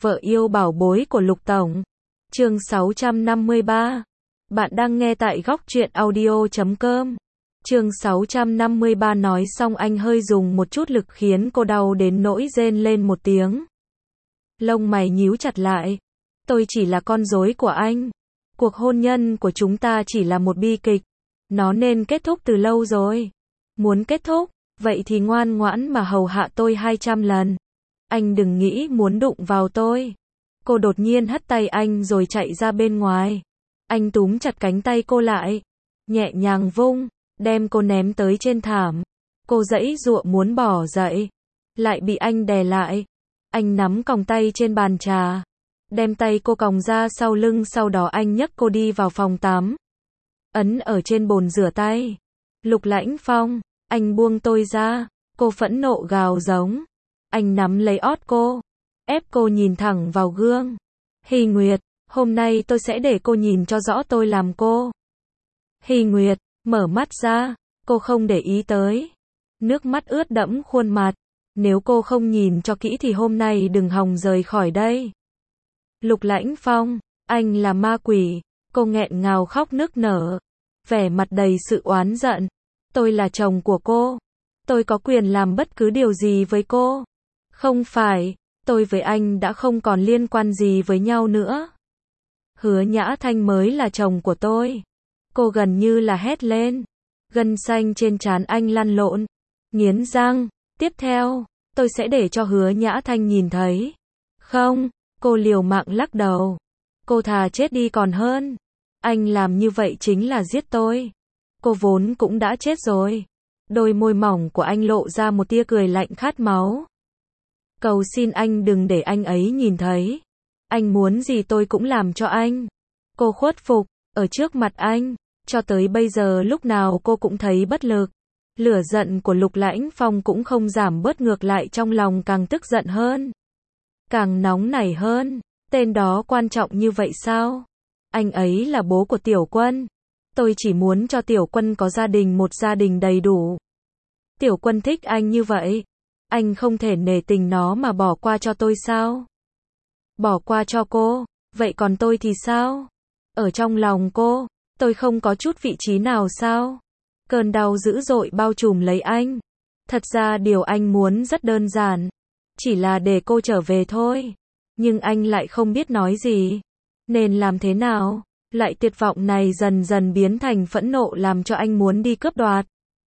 Vợ yêu bảo bối của Lục Tổng. Chương 653. Bạn đang nghe tại góc truyện audio.com. Chương 653 nói xong anh hơi dùng một chút lực khiến cô đau đến nỗi rên lên một tiếng. Lông mày nhíu chặt lại. Tôi chỉ là con rối của anh. Cuộc hôn nhân của chúng ta chỉ là một bi kịch. Nó nên kết thúc từ lâu rồi. Muốn kết thúc, vậy thì ngoan ngoãn mà hầu hạ tôi 200 lần. Anh đừng nghĩ muốn đụng vào tôi. Cô đột nhiên hất tay anh rồi chạy ra bên ngoài. Anh túm chặt cánh tay cô lại, nhẹ nhàng vung, đem cô ném tới trên thảm. Cô giãy giụa muốn bỏ dậy, lại bị anh đè lại. Anh nắm còng tay trên bàn trà, đem tay cô còng ra sau lưng, sau đó anh nhấc cô đi vào phòng tắm. Ấn ở trên bồn rửa tay. Lục Lãnh Phong, anh buông tôi ra. Cô phẫn nộ gào giống. Anh nắm lấy ót cô, ép cô nhìn thẳng vào gương. Hy Nguyệt, hôm nay tôi sẽ để cô nhìn cho rõ tôi làm cô. Hy Nguyệt, mở mắt ra, cô không để ý tới. Nước mắt ướt đẫm khuôn mặt. Nếu cô không nhìn cho kỹ thì hôm nay đừng hòng rời khỏi đây. Lục Lãnh Phong, anh là ma quỷ. Cô nghẹn ngào khóc nức nở, vẻ mặt đầy sự oán giận. Tôi là chồng của cô. Tôi có quyền làm bất cứ điều gì với cô. Không phải, tôi với anh đã không còn liên quan gì với nhau nữa. Hứa Nhã Thanh mới là chồng của tôi. Cô gần như là hét lên. Gân xanh trên trán anh lăn lộn, nghiến răng. Tiếp theo, tôi sẽ để cho Hứa Nhã Thanh nhìn thấy. Không, cô liều mạng lắc đầu. Cô thà chết đi còn hơn. Anh làm như vậy chính là giết tôi. Cô vốn cũng đã chết rồi. Đôi môi mỏng của anh lộ ra một tia cười lạnh khát máu. Cầu xin anh đừng để anh ấy nhìn thấy. Anh muốn gì tôi cũng làm cho anh. Cô khuất phục, ở trước mặt anh. Cho tới bây giờ lúc nào cô cũng thấy bất lực. Lửa giận của Lục Lãnh Phong cũng không giảm bớt, ngược lại trong lòng càng tức giận hơn. Càng nóng nảy hơn. Tên đó quan trọng như vậy sao? Anh ấy là bố của Tiểu Quân. Tôi chỉ muốn cho Tiểu Quân có gia đình, một gia đình đầy đủ. Tiểu Quân thích anh như vậy. Anh không thể nể tình nó mà bỏ qua cho tôi sao? Bỏ qua cho cô, vậy còn tôi thì sao? Ở trong lòng cô, tôi không có chút vị trí nào sao? Cơn đau dữ dội bao trùm lấy anh. Thật ra điều anh muốn rất đơn giản. Chỉ là để cô trở về thôi. Nhưng anh lại không biết nói gì. Nên làm thế nào? Loại tuyệt vọng này dần dần biến thành phẫn nộ, làm cho anh muốn đi cướp đoạt.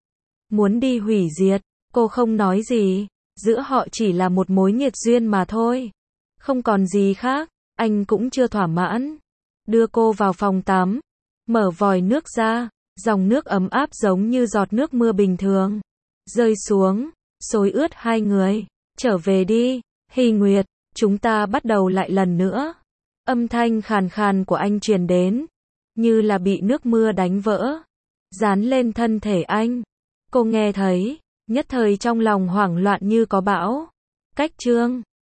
Muốn đi hủy diệt. Cô không nói gì. Giữa họ chỉ là một mối nghiệt duyên mà thôi. Không còn gì khác. Anh cũng chưa thỏa mãn. Đưa cô vào phòng tắm. Mở vòi nước ra. Dòng nước ấm áp giống như giọt nước mưa bình thường. Rơi xuống. Xối ướt hai người. Trở về đi. Hy Nguyệt. Chúng ta bắt đầu lại lần nữa. Âm thanh khàn khàn của anh truyền đến. Như là bị nước mưa đánh vỡ. Dán lên thân thể anh. Cô nghe thấy. Nhất thời trong lòng hoảng loạn như có bão. Cách chương